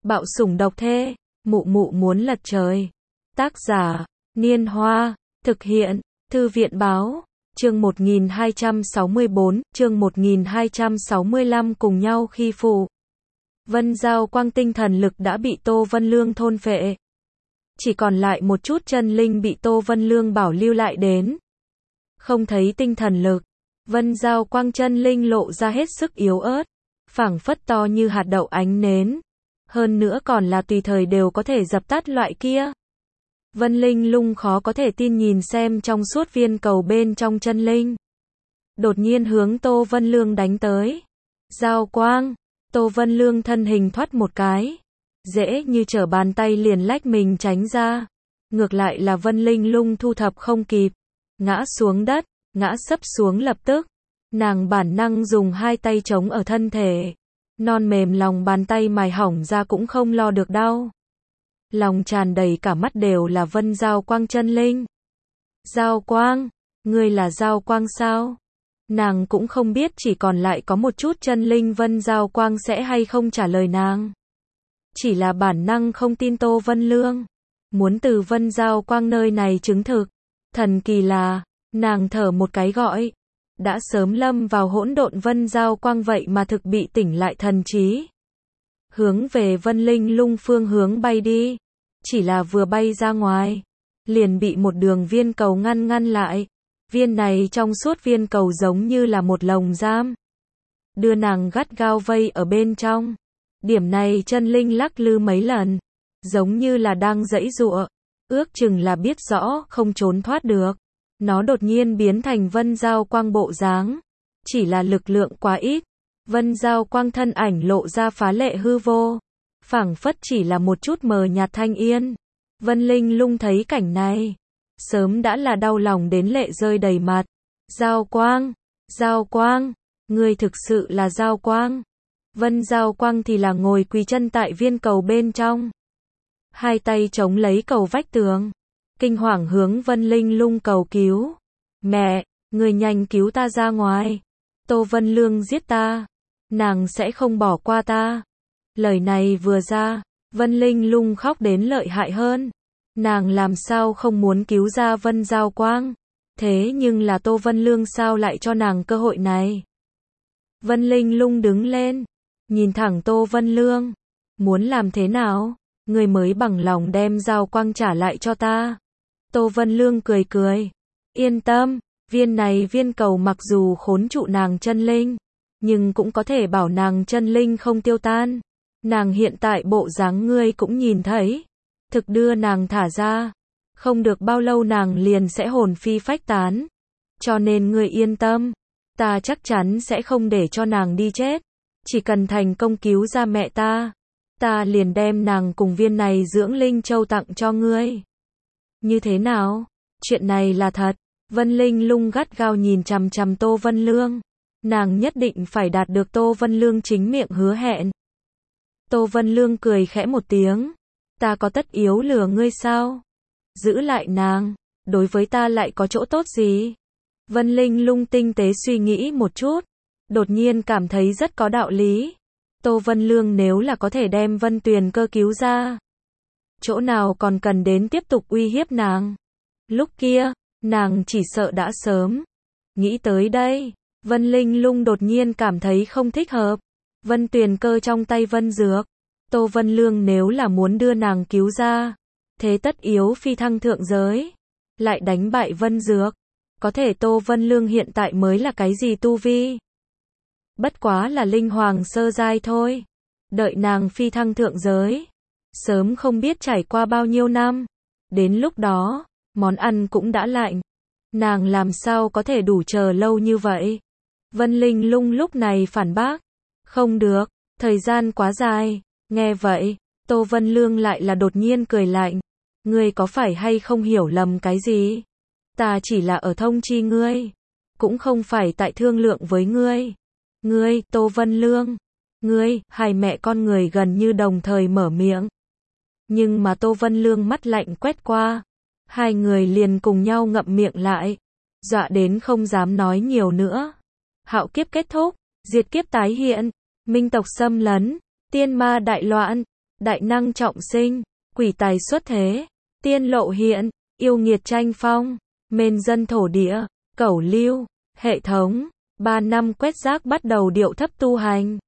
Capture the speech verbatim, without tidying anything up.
Bạo sủng độc thê, mụ mụ muốn lật trời. Tác giả, Niên Hoa, thực hiện, Thư viện Báo, chương một nghìn hai trăm sáu mươi bốn, chương một nghìn hai trăm sáu mươi lăm cùng nhau khi phụ. Vân Giao Quang tinh thần lực đã bị Tô Vân Lương thôn phệ. Chỉ còn lại một chút chân linh bị Tô Vân Lương bảo lưu lại đến. Không thấy tinh thần lực, Vân Giao Quang chân linh lộ ra hết sức yếu ớt, phảng phất to như hạt đậu ánh nến. Hơn nữa còn là tùy thời đều có thể dập tắt loại kia. Vân Linh Lung khó có thể tin nhìn xem trong suốt viên cầu bên trong chân linh. Đột nhiên hướng Tô Vân Lương đánh tới. Giao Quang, Tô Vân Lương thân hình thoát một cái. Dễ như trở bàn tay liền lách mình tránh ra. Ngược lại là Vân Linh Lung thu thập không kịp. Ngã xuống đất, ngã sấp xuống lập tức. Nàng bản năng dùng hai tay chống ở thân thể. Non mềm lòng bàn tay mài hỏng ra cũng không lo được đau. Lòng tràn đầy cả mắt đều là Vân Giao Quang chân linh. Giao Quang, ngươi là Giao Quang sao? Nàng cũng không biết chỉ còn lại có một chút chân linh Vân Giao Quang sẽ hay không trả lời nàng. Chỉ là bản năng không tin Tô Vân Lương. Muốn từ Vân Giao Quang nơi này chứng thực. Thần kỳ là, nàng thở một cái gọi. Đã sớm lâm vào hỗn độn Vân Giao Quang vậy mà thực bị tỉnh lại thần trí. Hướng về Vân Linh Lung phương hướng bay đi. Chỉ là vừa bay ra ngoài, liền bị một đường viên cầu ngăn ngăn lại. Viên này trong suốt viên cầu giống như là một lồng giam. Đưa nàng gắt gao vây ở bên trong. Điểm này chân linh lắc lư mấy lần. Giống như là đang giãy giụa. Ước chừng là biết rõ không trốn thoát được. Nó đột nhiên biến thành Vân Giao Quang bộ dáng. Chỉ là lực lượng quá ít. Vân Giao Quang thân ảnh lộ ra phá lệ hư vô. Phảng phất chỉ là một chút mờ nhạt thanh yên. Vân Linh Lung thấy cảnh này. Sớm đã là đau lòng đến lệ rơi đầy mặt. Giao Quang, Giao Quang, ngươi thực sự là Giao Quang. Vân Giao Quang thì là ngồi quỳ chân tại viên cầu bên trong. Hai tay chống lấy cầu vách tường. Kinh hoàng hướng Vân Linh Lung cầu cứu. Mẹ, người nhanh cứu ta ra ngoài. Tô Vân Lương giết ta. Nàng sẽ không bỏ qua ta. Lời này vừa ra, Vân Linh Lung khóc đến lợi hại hơn. Nàng làm sao không muốn cứu ra Vân Giao Quang. Thế nhưng là Tô Vân Lương sao lại cho nàng cơ hội này. Vân Linh Lung đứng lên. Nhìn thẳng Tô Vân Lương. Muốn làm thế nào? Người mới bằng lòng đem Giao Quang trả lại cho ta. Tô Vân Lương cười cười. Yên tâm, viên này viên cầu mặc dù khốn trụ nàng chân linh, nhưng cũng có thể bảo nàng chân linh không tiêu tan. Nàng hiện tại bộ dáng ngươi cũng nhìn thấy. Thực đưa nàng thả ra. Không được bao lâu nàng liền sẽ hồn phi phách tán. Cho nên ngươi yên tâm. Ta chắc chắn sẽ không để cho nàng đi chết. Chỉ cần thành công cứu ra mẹ ta. Ta liền đem nàng cùng viên này dưỡng linh châu tặng cho ngươi. Như thế nào? Chuyện này là thật. Vân Linh Lung gắt gao nhìn chằm chằm Tô Vân Lương. Nàng nhất định phải đạt được Tô Vân Lương chính miệng hứa hẹn. Tô Vân Lương cười khẽ một tiếng. Ta có tất yếu lừa ngươi sao? Giữ lại nàng, đối với ta lại có chỗ tốt gì? Vân Linh Lung tinh tế suy nghĩ một chút. Đột nhiên cảm thấy rất có đạo lý. Tô Vân Lương nếu là có thể đem Vân Tuyền Cơ cứu ra. Chỗ nào còn cần đến tiếp tục uy hiếp nàng. Lúc kia, nàng chỉ sợ đã sớm. Nghĩ tới đây, Vân Linh Lung đột nhiên cảm thấy không thích hợp. Vân Tuyền Cơ trong tay Vân Dược. Tô Vân Lương nếu là muốn đưa nàng cứu ra. Thế tất yếu phi thăng thượng giới. Lại đánh bại Vân Dược. Có thể Tô Vân Lương hiện tại mới là cái gì tu vi? Bất quá là linh hoàng sơ giai thôi. Đợi nàng phi thăng thượng giới. Sớm không biết trải qua bao nhiêu năm. Đến lúc đó, món ăn cũng đã lạnh. Nàng làm sao có thể đủ chờ lâu như vậy? Vân Linh Lung lúc này phản bác. Không được, thời gian quá dài. Nghe vậy, Tô Vân Lương lại là đột nhiên cười lạnh. Ngươi có phải hay không hiểu lầm cái gì? Ta chỉ là ở thông chi ngươi. Cũng không phải tại thương lượng với ngươi. Ngươi, Tô Vân Lương. Ngươi, hai mẹ con người gần như đồng thời mở miệng. Nhưng mà Tô Vân Lương mắt lạnh quét qua. Hai người liền cùng nhau ngậm miệng lại. Dọa đến không dám nói nhiều nữa. Hạo kiếp kết thúc. Diệt kiếp tái hiện. Minh tộc xâm lấn. Tiên ma đại loạn. đại năng trọng sinh, quỷ tài xuất thế, tiên lộ hiện, yêu nghiệt tranh phong, mên dân thổ địa, cẩu lưu, hệ thống, ba năm quét rác bắt đầu điệu thấp tu hành.